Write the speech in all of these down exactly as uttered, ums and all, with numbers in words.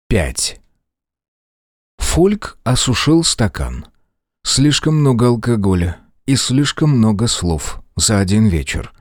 пять. Фольк осушил стакан. Слишком много алкоголя и слишком много слов за один вечер.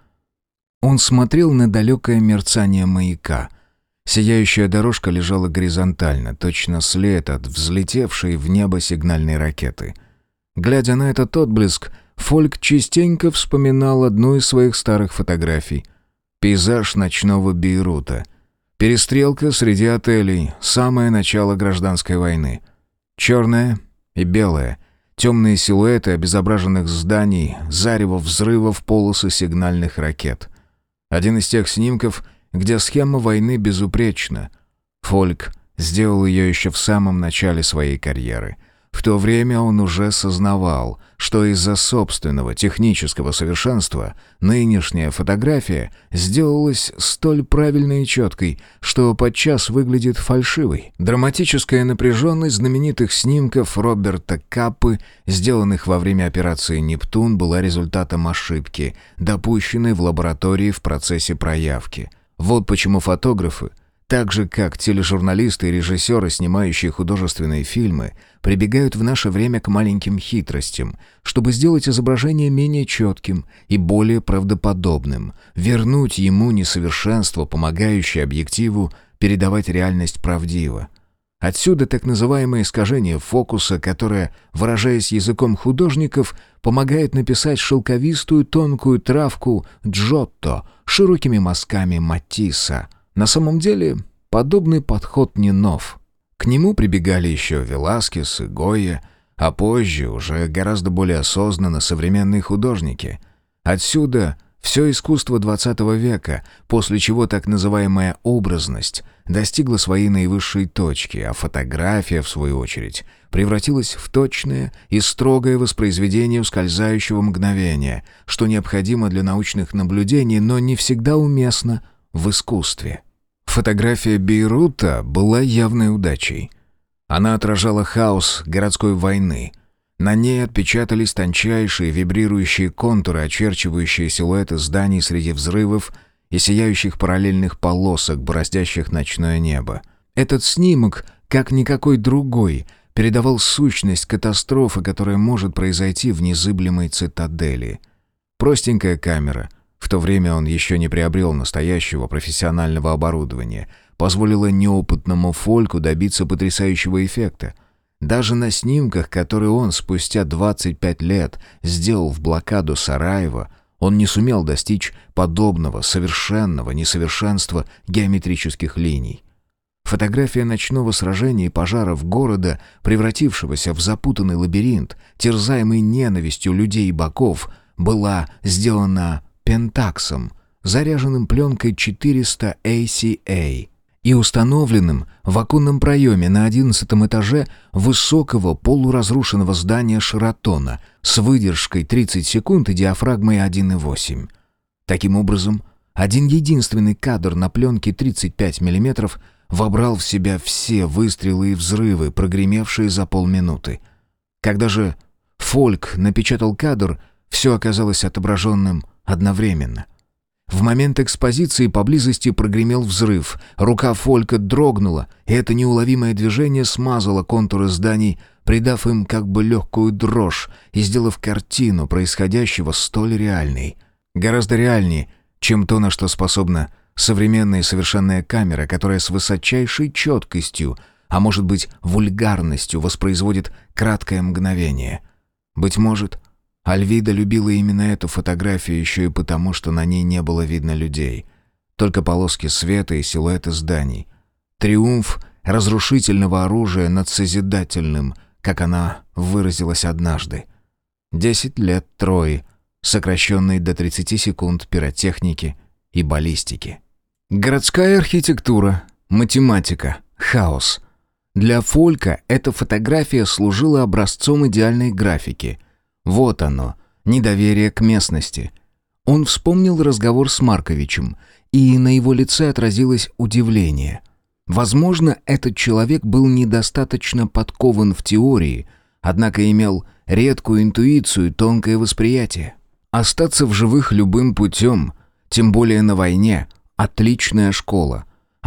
Он смотрел на далекое мерцание маяка. Сияющая дорожка лежала горизонтально, точно след от взлетевшей в небо сигнальной ракеты. Глядя на этот отблеск, Фольк частенько вспоминал одну из своих старых фотографий. Пейзаж ночного Бейрута. Перестрелка среди отелей, самое начало гражданской войны. Черное и белое, темные силуэты обезображенных зданий, зарево взрывов, полосы сигнальных ракет. Один из тех снимков, где схема войны безупречна. Фольк сделал ее еще в самом начале своей карьеры. В то время он уже сознавал, что из-за собственного технического совершенства нынешняя фотография сделалась столь правильной и четкой, что подчас выглядит фальшивой. Драматическая напряженность знаменитых снимков Роберта Каппы, сделанных во время операции «Нептун», была результатом ошибки, допущенной в лаборатории в процессе проявки. Вот почему фотографы, так же как тележурналисты и режиссеры, снимающие художественные фильмы, прибегают в наше время к маленьким хитростям, чтобы сделать изображение менее четким и более правдоподобным, вернуть ему несовершенство, помогающее объективу передавать реальность правдиво. Отсюда так называемое искажение фокуса, которое, выражаясь языком художников, помогает написать шелковистую тонкую травку Джотто широкими мазками Матисса. На самом деле, подобный подход не нов. К нему прибегали еще Веласкес и Гойя, а позже уже гораздо более осознанно современные художники. Отсюда все искусство двадцатого века, после чего так называемая образность достигла своей наивысшей точки, а фотография, в свою очередь, превратилась в точное и строгое воспроизведение ускользающего мгновения, что необходимо для научных наблюдений, но не всегда уместно в искусстве. Фотография Бейрута была явной удачей. Она отражала хаос городской войны. На ней отпечатались тончайшие вибрирующие контуры, очерчивающие силуэты зданий среди взрывов и сияющих параллельных полосок, бороздящих ночное небо. Этот снимок, как никакой другой, передавал сущность катастрофы, которая может произойти в незыблемой цитадели. Простенькая камера — в то время он еще не приобрел настоящего профессионального оборудования, позволила неопытному Фольку добиться потрясающего эффекта. Даже на снимках, которые он спустя двадцать пять лет сделал в блокаду Сараева, он не сумел достичь подобного совершенного несовершенства геометрических линий. Фотография ночного сражения и пожаров города, превратившегося в запутанный лабиринт, терзаемый ненавистью людей и боков, была сделана пентаксом, заряженным пленкой четыреста эй си эй и установленным в оконном проеме на одиннадцатом этаже высокого полуразрушенного здания Шератона с выдержкой тридцать секунд и диафрагмой один и восемь. Таким образом, один единственный кадр на пленке тридцать пять миллиметров вобрал в себя все выстрелы и взрывы, прогремевшие за полминуты. Когда же Фольк напечатал кадр, все оказалось отображенным одновременно. В момент экспозиции поблизости прогремел взрыв, рука Фолька дрогнула, и это неуловимое движение смазало контуры зданий, придав им как бы легкую дрожь и сделав картину происходящего столь реальной. Гораздо реальнее, чем то, на что способна современная совершенная камера, которая с высочайшей четкостью, а может быть вульгарностью, воспроизводит краткое мгновение. Быть может, Альвида любила именно эту фотографию еще и потому, что на ней не было видно людей. Только полоски света и силуэты зданий. Триумф разрушительного оружия над созидательным, как она выразилась однажды. Десять лет Трои, сокращенные до тридцати секунд пиротехники и баллистики. Городская архитектура, математика, хаос. Для Фолька эта фотография служила образцом идеальной графики. Вот оно, недоверие к местности. Он вспомнил разговор с Марковичем, и на его лице отразилось удивление. Возможно, этот человек был недостаточно подкован в теории, однако имел редкую интуицию и тонкое восприятие. Остаться в живых любым путем, тем более на войне, отличная школа.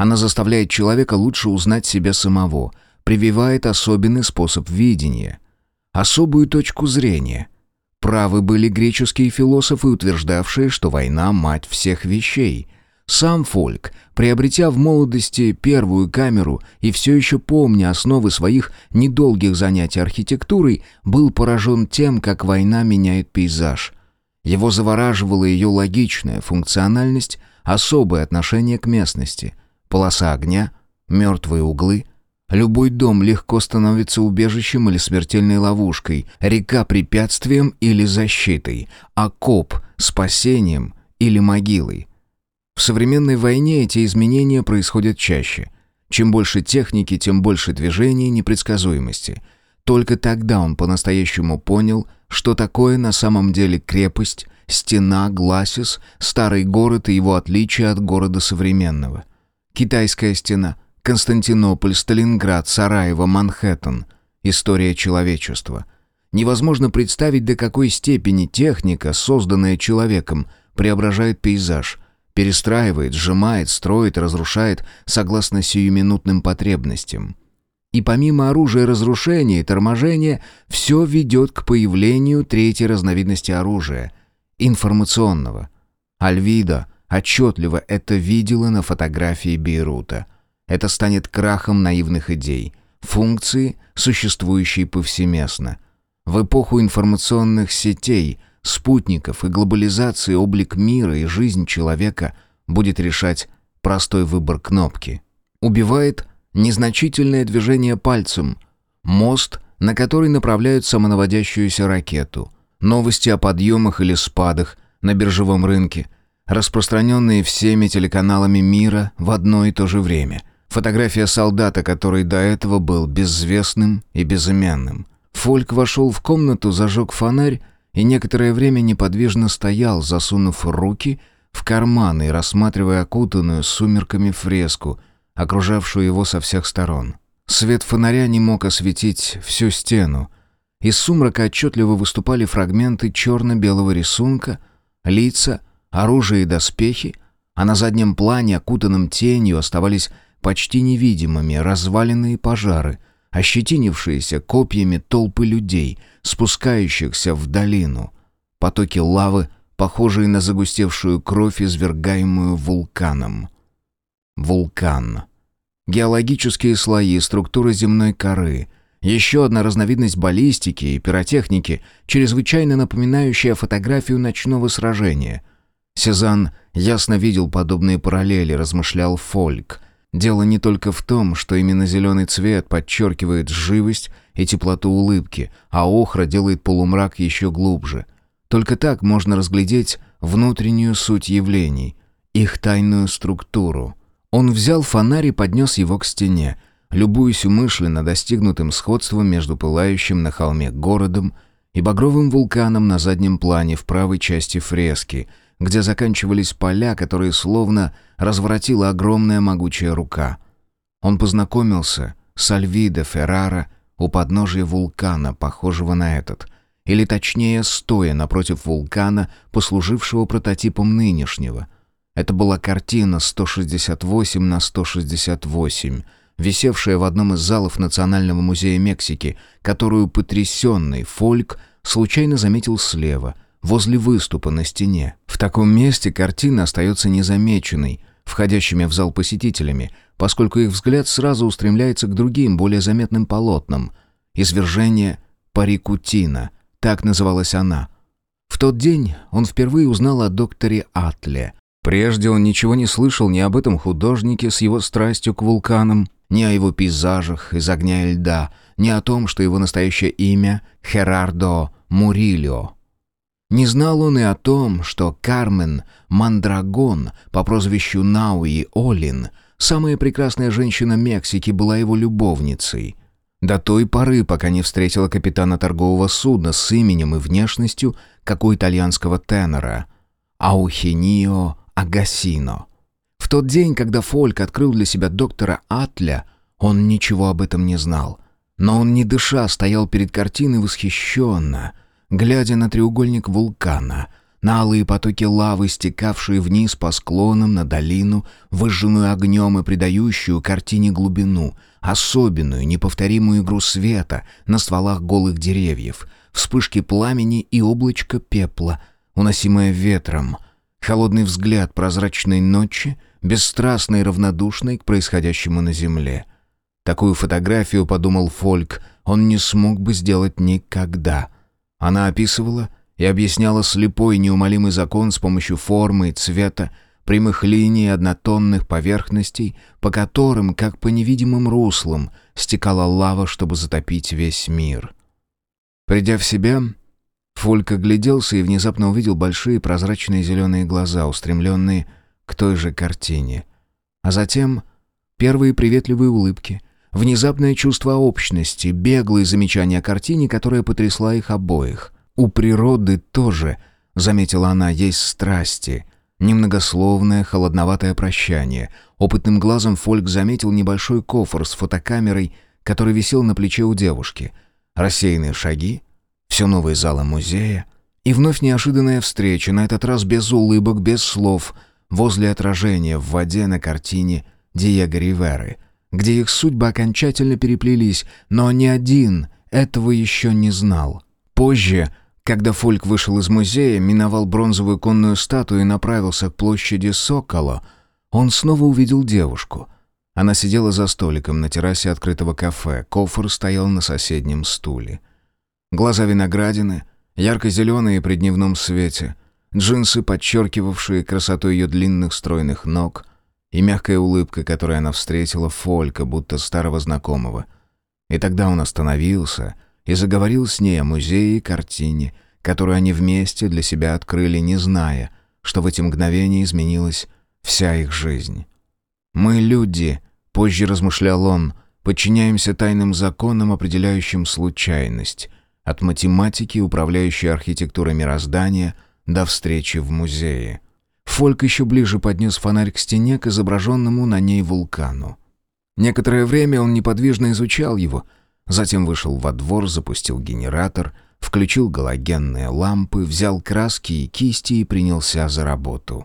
Она заставляет человека лучше узнать себя самого, прививает особенный способ видения, особую точку зрения. Правы были греческие философы, утверждавшие, что война – мать всех вещей. Сам Фольк, приобретя в молодости первую камеру и все еще помня основы своих недолгих занятий архитектурой, был поражен тем, как война меняет пейзаж. Его завораживала ее логичная функциональность, особое отношение к местности. Полоса огня, мертвые углы. Любой дом легко становится убежищем или смертельной ловушкой, река препятствием или защитой, окоп спасением или могилой. В современной войне эти изменения происходят чаще. Чем больше техники, тем больше движений и непредсказуемости. Только тогда он по-настоящему понял, что такое на самом деле крепость, стена, гласис, старый город и его отличие от города современного. Китайская стена, Константинополь, Сталинград, Сараево, Манхэттен. История человечества. Невозможно представить, до какой степени техника, созданная человеком, преображает пейзаж, перестраивает, сжимает, строит, разрушает согласно сиюминутным потребностям. И помимо оружия разрушения и торможения, все ведет к появлению третьей разновидности оружия – информационного. Альвида отчетливо это видела на фотографии Бейрута. Это станет крахом наивных идей, функции, существующие повсеместно. В эпоху информационных сетей, спутников и глобализации облик мира и жизнь человека будет решать простой выбор кнопки. Убивает незначительное движение пальцем, мост, на который направляют самонаводящуюся ракету, новости о подъемах или спадах на биржевом рынке, распространенные всеми телеканалами мира в одно и то же время. Фотография солдата, который до этого был безвестным и безымянным. Фольк вошел в комнату, зажег фонарь и некоторое время неподвижно стоял, засунув руки в карманы и рассматривая окутанную сумерками фреску, окружавшую его со всех сторон. Свет фонаря не мог осветить всю стену. Из сумрака отчетливо выступали фрагменты черно-белого рисунка, лица, оружие и доспехи, а на заднем плане, окутанном тенью, оставались почти невидимыми развалины и пожары, ощетинившиеся копьями толпы людей, спускающихся в долину, потоки лавы, похожие на загустевшую кровь, извергаемую вулканом. Вулкан. Геологические слои, структура земной коры, еще одна разновидность баллистики и пиротехники, чрезвычайно напоминающая фотографию ночного сражения. Сезанн ясно видел подобные параллели, размышлял Фольк. Дело не только в том, что именно зеленый цвет подчеркивает живость и теплоту улыбки, а охра делает полумрак еще глубже. Только так можно разглядеть внутреннюю суть явлений, их тайную структуру. Он взял фонарь и поднес его к стене, любуясь умышленно достигнутым сходством между пылающим на холме городом и багровым вулканом на заднем плане в правой части фрески, где заканчивались поля, которые словно разворотила огромная могучая рука. Он познакомился с Альвидо Феррара у подножия вулкана, похожего на этот, или точнее, стоя напротив вулкана, послужившего прототипом нынешнего. Это была картина сто шестьдесят восемь на сто шестьдесят восемь, висевшая в одном из залов Национального музея Мексики, которую потрясенный Фольк случайно заметил слева, возле выступа на стене. В таком месте картина остается незамеченной входящими в зал посетителями, поскольку их взгляд сразу устремляется к другим, более заметным полотнам. «Извержение Парикутина», так называлась она. В тот день он впервые узнал о докторе Атле. Прежде он ничего не слышал ни об этом художнике с его страстью к вулканам, ни о его пейзажах из огня и льда, ни о том, что его настоящее имя — Херардо Мурильо. Не знал он и о том, что Кармен Мандрагон по прозвищу Науи Олин, самая прекрасная женщина Мексики, была его любовницей. До той поры, пока не встретила капитана торгового судна с именем и внешностью, как у итальянского тенора — Аухенио Агассино. В тот день, когда Фольк открыл для себя доктора Атля, он ничего об этом не знал. Но он, не дыша, стоял перед картиной восхищенно, глядя на треугольник вулкана, на алые потоки лавы, стекавшие вниз по склонам на долину, выжженную огнем и придающую картине глубину, особенную, неповторимую игру света на стволах голых деревьев, вспышки пламени и облачко пепла, уносимое ветром, холодный взгляд прозрачной ночи, бесстрастный и равнодушный к происходящему на земле. Такую фотографию, подумал Фольк, он не смог бы сделать никогда. Она описывала и объясняла слепой неумолимый закон с помощью формы и цвета, прямых линий и однотонных поверхностей, по которым, как по невидимым руслам, стекала лава, чтобы затопить весь мир. Придя в себя, Фольк огляделся и внезапно увидел большие прозрачные зеленые глаза, устремленные к той же картине. А затем первые приветливые улыбки, внезапное чувство общности, беглые замечания о картине, которая потрясла их обоих. «У природы тоже», — заметила она, — «есть страсти». Немногословное, холодноватое прощание. Опытным глазом Фольк заметил небольшой кофр с фотокамерой, который висел на плече у девушки. Рассеянные шаги, все новые залы музея. И вновь неожиданная встреча, на этот раз без улыбок, без слов, возле отражения в воде на картине Диего Риверы, где их судьбы окончательно переплелись, но ни один этого еще не знал. Позже, когда Фольк вышел из музея, миновал бронзовую конную статую и направился к площади Соколо, он снова увидел девушку. Она сидела за столиком на террасе открытого кафе, кофр стоял на соседнем стуле. Глаза виноградины, ярко-зеленые при дневном свете, джинсы, подчеркивавшие красоту ее длинных стройных ног, и мягкая улыбка, которой она встретила Фолька, будто старого знакомого. И тогда он остановился и заговорил с ней о музее и картине, которую они вместе для себя открыли, не зная, что в эти мгновения изменилась вся их жизнь. «Мы, люди», — позже размышлял он, — «подчиняемся тайным законам, определяющим случайность, от математики, управляющей архитектурой мироздания, до встречи в музее». Фольк еще ближе поднес фонарь к стене, к изображенному на ней вулкану. Некоторое время он неподвижно изучал его, затем вышел во двор, запустил генератор, включил галогенные лампы, взял краски и кисти и принялся за работу.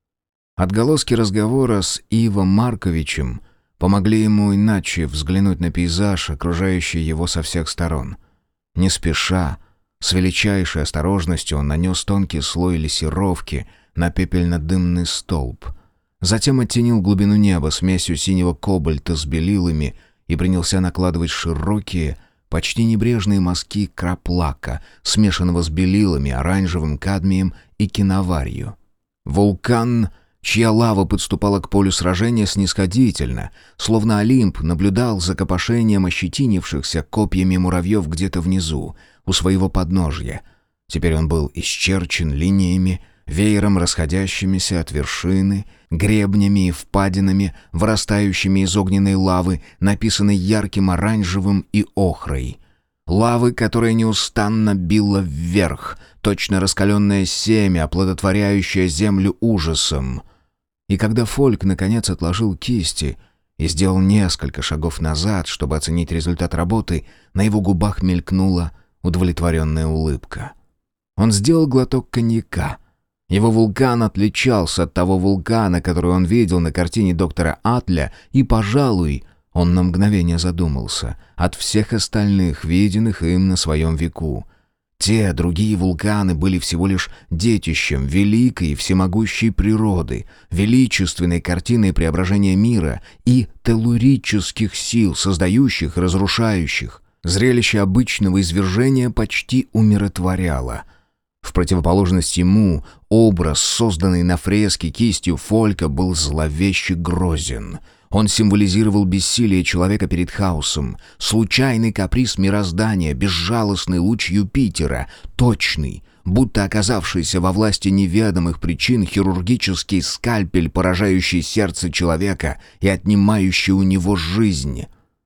Отголоски разговора с Ивом Марковичем помогли ему иначе взглянуть на пейзаж, окружающий его со всех сторон. Не спеша, с величайшей осторожностью он нанес тонкий слой лессировки на пепельно-дымный столб. Затем оттенил глубину неба смесью синего кобальта с белилами и принялся накладывать широкие, почти небрежные мазки краплака, смешанного с белилами, оранжевым кадмием и киноварью. Вулкан, чья лава подступала к полю сражения снисходительно, словно Олимп наблюдал за копошением ощетинившихся копьями муравьев где-то внизу, у своего подножья. Теперь он был исчерчен линиями, веером расходящимися от вершины, гребнями и впадинами, вырастающими из огненной лавы, написанной ярким оранжевым и охрой. Лавы, которая неустанно била вверх, точно раскаленное семя, оплодотворяющее землю ужасом. И когда Фольк наконец отложил кисти и сделал несколько шагов назад, чтобы оценить результат работы, на его губах мелькнула удовлетворенная улыбка. Он сделал глоток коньяка. Его вулкан отличался от того вулкана, который он видел на картине доктора Атля, и, пожалуй, он на мгновение задумался, от всех остальных, виденных им на своем веку. Те другие вулканы были всего лишь детищем великой и всемогущей природы, величественной картиной преображения мира и теллурических сил, создающих и разрушающих. Зрелище обычного извержения почти умиротворяло. В противоположность ему, образ, созданный на фреске кистью Фолька, был зловеще грозен. Он символизировал бессилие человека перед хаосом, случайный каприз мироздания, безжалостный луч Юпитера, точный, будто оказавшийся во власти неведомых причин хирургический скальпель, поражающий сердце человека и отнимающий у него жизнь.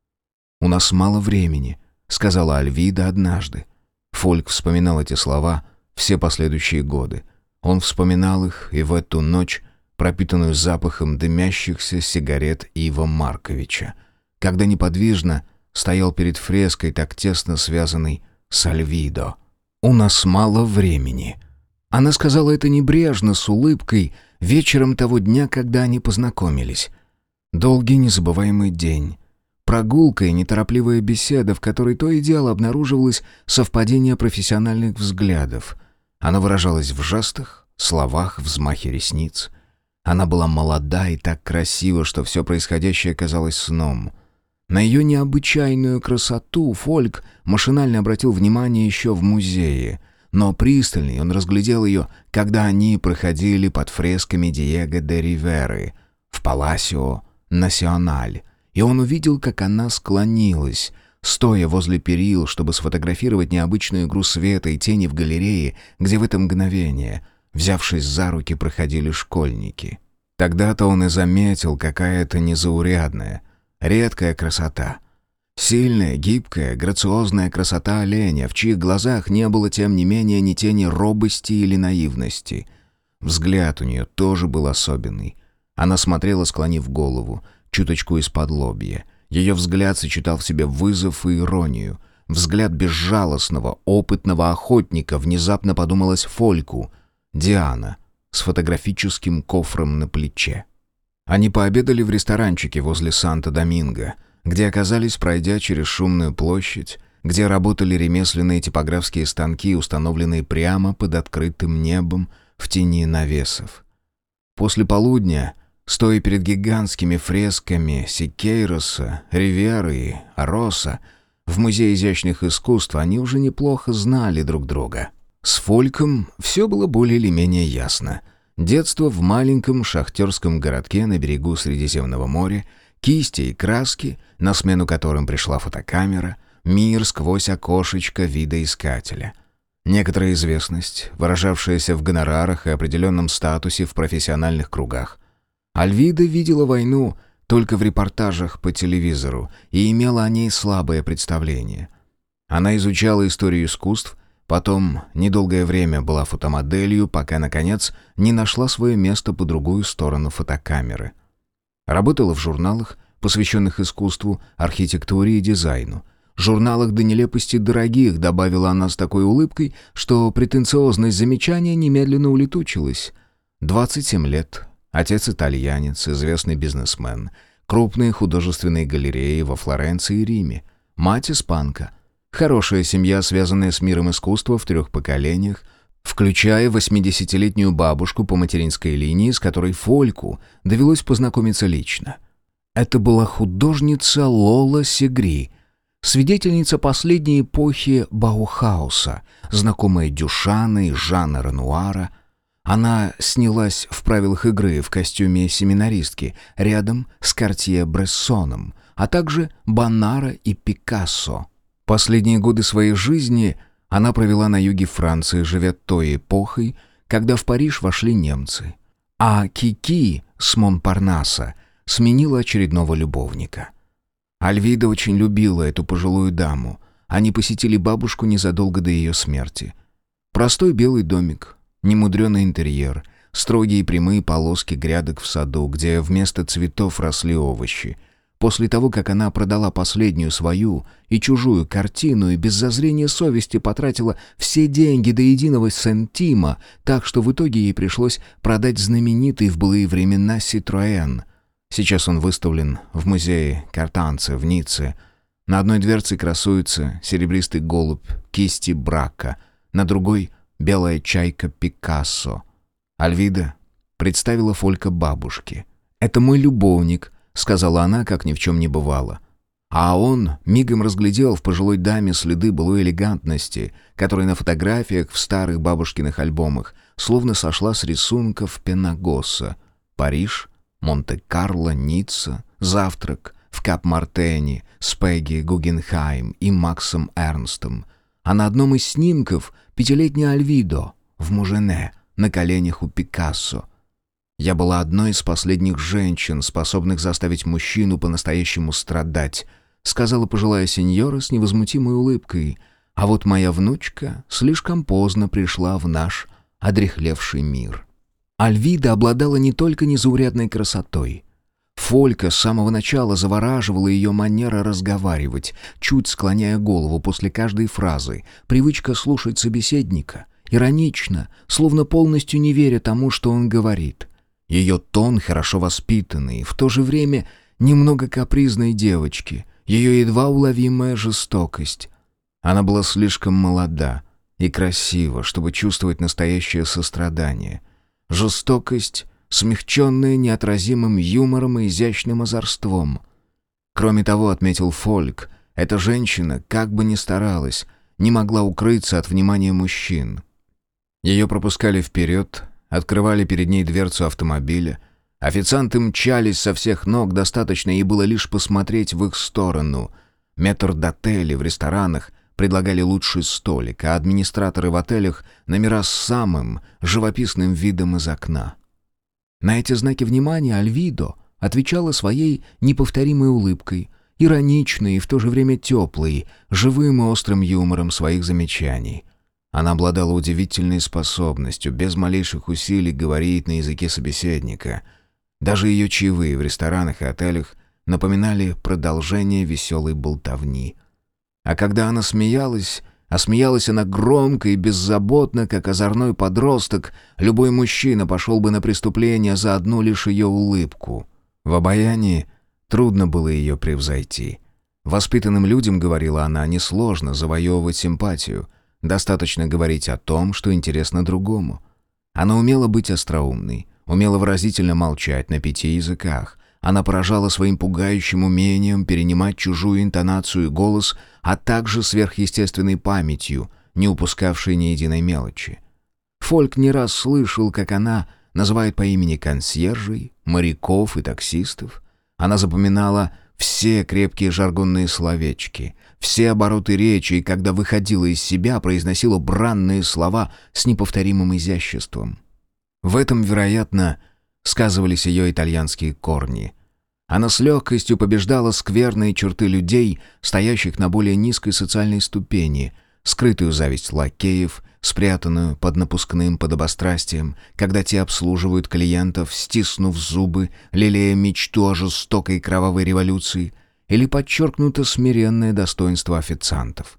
«У нас мало времени», — сказала Альвида однажды. Фольк вспоминал эти слова все последующие годы. Он вспоминал их и в эту ночь, пропитанную запахом дымящихся сигарет Ива Марковича, когда неподвижно стоял перед фреской, так тесно связанной с Альвидо. «У нас мало времени». Она сказала это небрежно, с улыбкой, вечером того дня, когда они познакомились. Долгий незабываемый день. Прогулка и неторопливая беседа, в которой то и дело обнаруживалось совпадение профессиональных взглядов. Оно выражалось в жестах, словах, взмахе ресниц. Она была молода и так красива, что все происходящее казалось сном. На ее необычайную красоту Фольк машинально обратил внимание еще в музее, но пристальней он разглядел ее, когда они проходили под фресками Диего де Риверы в Паласио Националь, и он увидел, как она склонилась, стоя возле перил, чтобы сфотографировать необычную игру света и тени в галерее, где в это мгновение, взявшись за руки, проходили школьники. Тогда-то он и заметил, какая это незаурядная, редкая красота. Сильная, гибкая, грациозная красота оленя, в чьих глазах не было, тем не менее, ни тени робости или наивности. Взгляд у нее тоже был особенный. Она смотрела, склонив голову, чуточку из-под лобья. Ее взгляд сочетал в себе вызов и иронию. Взгляд безжалостного, опытного охотника, внезапно подумалось Фольку. Диана с фотографическим кофром на плече. Они пообедали в ресторанчике возле Санто-Доминго, где оказались, пройдя через шумную площадь, где работали ремесленные типографские станки, установленные прямо под открытым небом в тени навесов. После полудня, стоя перед гигантскими фресками Сикейроса, Ривьеры и Росса, в Музее изящных искусств они уже неплохо знали друг друга. С Фольком все было более или менее ясно. Детство в маленьком шахтерском городке на берегу Средиземного моря, кисти и краски, на смену которым пришла фотокамера, мир сквозь окошечко видоискателя. Некоторая известность, выражавшаяся в гонорарах и определенном статусе в профессиональных кругах. Альвида видела войну только в репортажах по телевизору и имела о ней слабое представление. Она изучала историю искусств, потом недолгое время была фотомоделью, пока, наконец, не нашла свое место по другую сторону фотокамеры. Работала в журналах, посвященных искусству, архитектуре и дизайну. Журналах до нелепости дорогих, добавила она с такой улыбкой, что претенциозность замечания немедленно улетучилась. двадцать семь лет, отец-итальянец, известный бизнесмен, крупные художественные галереи во Флоренции и Риме, мать испанка. Хорошая семья, связанная с миром искусства в трех поколениях, включая восьмидесятилетнюю бабушку по материнской линии, с которой Фольку довелось познакомиться лично. Это была художница Лола Сегри, свидетельница последней эпохи Баухауса, знакомая Дюшана и Жана Ренуара. Она снялась в «Правилах игры» в костюме семинаристки рядом с Картье-Брессоном, а также Боннаро и Пикассо. Последние годы своей жизни она провела на юге Франции, живя той эпохой, когда в Париж вошли немцы. А Кики с Монпарнаса сменила очередного любовника. Альвида очень любила эту пожилую даму. Они посетили бабушку незадолго до ее смерти. Простой белый домик, немудрёный интерьер, строгие прямые полоски грядок в саду, где вместо цветов росли овощи. После того, как она продала последнюю свою и чужую картину и без зазрения совести потратила все деньги до единого сантима, так что в итоге ей пришлось продать знаменитый в былые времена «Ситроэн». Сейчас он выставлен в музее Картанце в Ницце. На одной дверце красуется серебристый голубь кисти Брака, на другой — белая чайка Пикассо. Альвида представила Фолька бабушке. «Это мой любовник», — сказала она, как ни в чем не бывало. А он мигом разглядел в пожилой даме следы былой элегантности, которая на фотографиях в старых бабушкиных альбомах словно сошла с рисунков Пенагоса. Париж, Монте-Карло, Ницца, завтрак в Кап-Мартене с Пегги Гугенхайм и Максом Эрнстом. А на одном из снимков пятилетняя Альвидо в Мужене на коленях у Пикассо. Я была одной из последних женщин, способных заставить мужчину по-настоящему страдать, сказала пожилая сеньора с невозмутимой улыбкой. А вот моя внучка слишком поздно пришла в наш одряхлевший мир. Альвида обладала не только незаурядной красотой. Фолька с самого начала завораживала ее манера разговаривать, чуть склоняя голову после каждой фразы, привычка слушать собеседника иронично, словно полностью не веря тому, что он говорит. Ее тон хорошо воспитанный, в то же время немного капризной девочки, ее едва уловимая жестокость. Она была слишком молода и красива, чтобы чувствовать настоящее сострадание. Жестокость, смягченная неотразимым юмором и изящным озорством. Кроме того, отметил Фольк, эта женщина, как бы ни старалась, не могла укрыться от внимания мужчин. Ее пропускали вперед, открывали перед ней дверцу автомобиля. Официанты мчались со всех ног, достаточно ей было лишь посмотреть в их сторону. Метрдотели в ресторанах предлагали лучший столик, а администраторы в отелях — номера с самым живописным видом из окна. На эти знаки внимания Альвидо отвечала своей неповторимой улыбкой, ироничной и в то же время теплой, живым и острым юмором своих замечаний. Она обладала удивительной способностью без малейших усилий говорить на языке собеседника. Даже ее чаевые в ресторанах и отелях напоминали продолжение веселой болтовни. А когда она смеялась, а смеялась она громко и беззаботно, как озорной подросток, любой мужчина пошел бы на преступление за одну лишь ее улыбку. В обаянии трудно было ее превзойти. Воспитанным людям, говорила она, несложно завоевывать симпатию. Достаточно говорить о том, что интересно другому. Она умела быть остроумной, умела выразительно молчать на пяти языках. Она поражала своим пугающим умением перенимать чужую интонацию и голос, а также сверхъестественной памятью, не упускавшей ни единой мелочи. Фольк не раз слышал, как она называет по имени консьержей, моряков и таксистов. Она запоминала все крепкие жаргонные словечки, все обороты речи, и когда выходила из себя, произносила бранные слова с неповторимым изяществом. В этом, вероятно, сказывались ее итальянские корни. Она с легкостью побеждала скверные черты людей, стоящих на более низкой социальной ступени, скрытую зависть лакеев, спрятанную под напускным подобострастием, когда те обслуживают клиентов, стиснув зубы, лелея мечту о жестокой кровавой революции, или подчеркнуто смиренное достоинство официантов.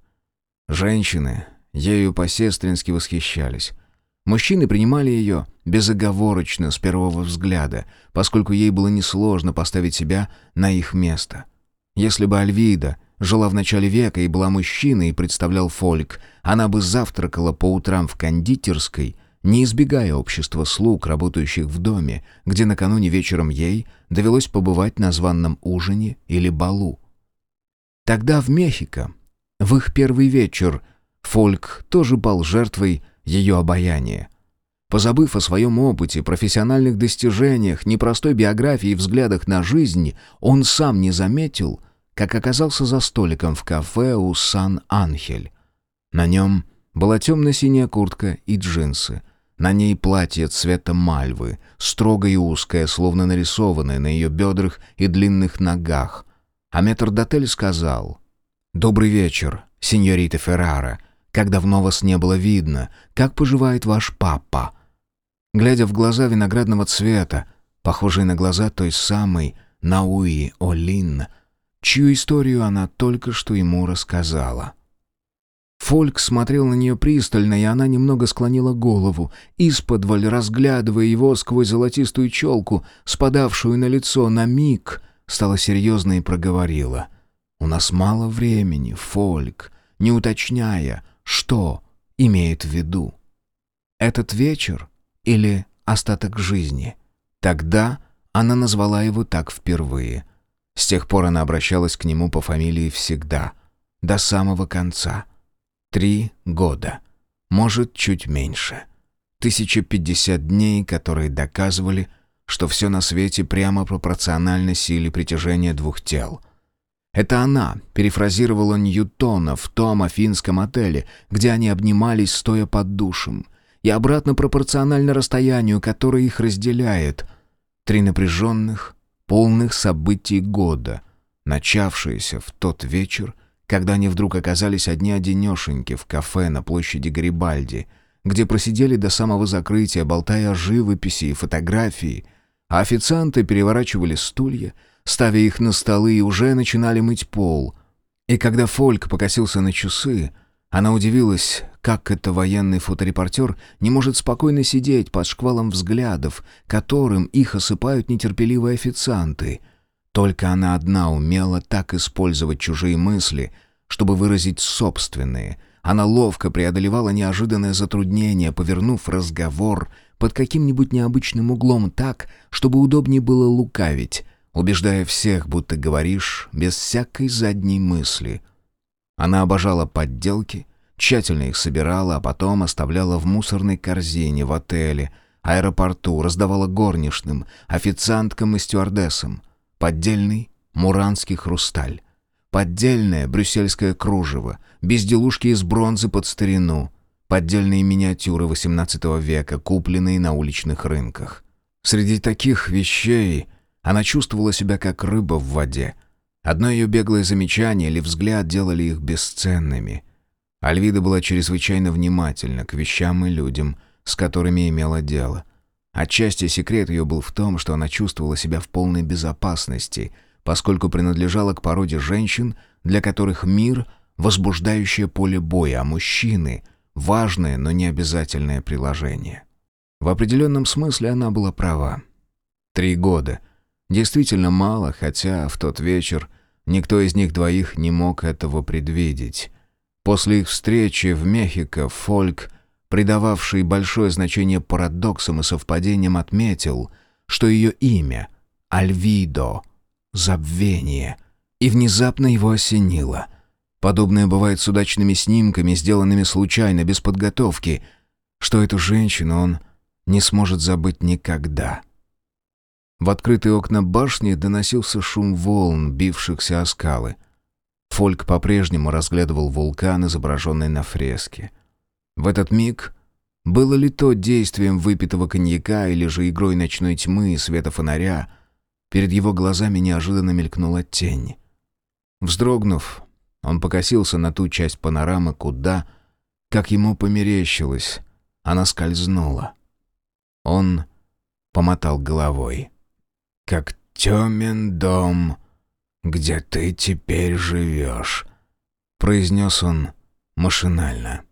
Женщины ею по-сестрински восхищались. Мужчины принимали ее безоговорочно с первого взгляда, поскольку ей было несложно поставить себя на их место. Если бы Альвида жила в начале века и была мужчиной, и представлял Фольк, она бы завтракала по утрам в кондитерской, не избегая общества слуг, работающих в доме, где накануне вечером ей довелось побывать на званном ужине или балу. Тогда в Мехико, в их первый вечер, Фольк тоже пал жертвой ее обаяния. Позабыв о своем опыте, профессиональных достижениях, непростой биографии и взглядах на жизнь, он сам не заметил, как оказался за столиком в кафе у Сан-Анхель. На нем была темно-синяя куртка и джинсы. На ней платье цвета мальвы, строгое и узкое, словно нарисованное на ее бедрах и длинных ногах. А метрдотель сказал: «Добрый вечер, сеньорита Феррара. Как давно вас не было видно. Как поживает ваш папа?» Глядя в глаза виноградного цвета, похожие на глаза той самой Науи Олин, чью историю она только что ему рассказала. Фольк смотрел на нее пристально, и она немного склонила голову, исподволь разглядывая его сквозь золотистую челку, спадавшую на лицо. На миг стала серьезной и проговорила: «У нас мало времени, Фольк», не уточняя, что имеет в виду. Этот вечер или остаток жизни? Тогда она назвала его так впервые. С тех пор она обращалась к нему по фамилии всегда, до самого конца. Три года, может, чуть меньше. тысяча пятьдесят дней, которые доказывали, что все на свете прямо пропорционально силе притяжения двух тел. Это она перефразировала Ньютона в том афинском отеле, где они обнимались, стоя под душем, и обратно пропорционально расстоянию, которое их разделяет. Три напряженных, полных событий года, начавшиеся в тот вечер, когда они вдруг оказались одни-одинешеньки в кафе на площади Гарибальди, где просидели до самого закрытия, болтая о живописи и фотографии, а официанты переворачивали стулья, ставя их на столы, и уже начинали мыть пол. И когда Фольк покосился на часы, Она удивилась, как это военный фоторепортер не может спокойно сидеть под шквалом взглядов, которым их осыпают нетерпеливые официанты. Только она одна умела так использовать чужие мысли, чтобы выразить собственные. Она ловко преодолевала неожиданное затруднение, повернув разговор под каким-нибудь необычным углом так, чтобы удобнее было лукавить, убеждая всех, будто говоришь без всякой задней мысли. Она обожала подделки, тщательно их собирала, а потом оставляла в мусорной корзине в отеле, аэропорту, раздавала горничным, официанткам и стюардессам. Поддельный муранский хрусталь, поддельное брюссельское кружево, безделушки из бронзы под старину, поддельные миниатюры восемнадцатого века, купленные на уличных рынках. Среди таких вещей она чувствовала себя как рыба в воде. Одно ее беглое замечание или взгляд делали их бесценными. Альвида была чрезвычайно внимательна к вещам и людям, с которыми имела дело. Отчасти секрет ее был в том, что она чувствовала себя в полной безопасности, поскольку принадлежала к породе женщин, для которых мир — возбуждающее поле боя, а мужчины — важное, но не обязательное приложение. В определенном смысле она была права. Три года. Действительно мало, хотя в тот вечер никто из них двоих не мог этого предвидеть. После их встречи в Мехико Фольк, придававший большое значение парадоксам и совпадениям, отметил, что ее имя — Альвидо — забвение, и внезапно его осенило. Подобное бывает с удачными снимками, сделанными случайно, без подготовки, что эту женщину он не сможет забыть никогда. В открытые окна башни доносился шум волн, бившихся о скалы. Фольк по-прежнему разглядывал вулкан, изображенный на фреске. В этот миг было ли то действием выпитого коньяка или же игрой ночной тьмы и света фонаря, перед его глазами неожиданно мелькнула тень. Вздрогнув, он покосился на ту часть панорамы, куда, как ему померещилось, она скользнула. Он помотал головой. «Как темен дом, где ты теперь живешь», — произнес он машинально.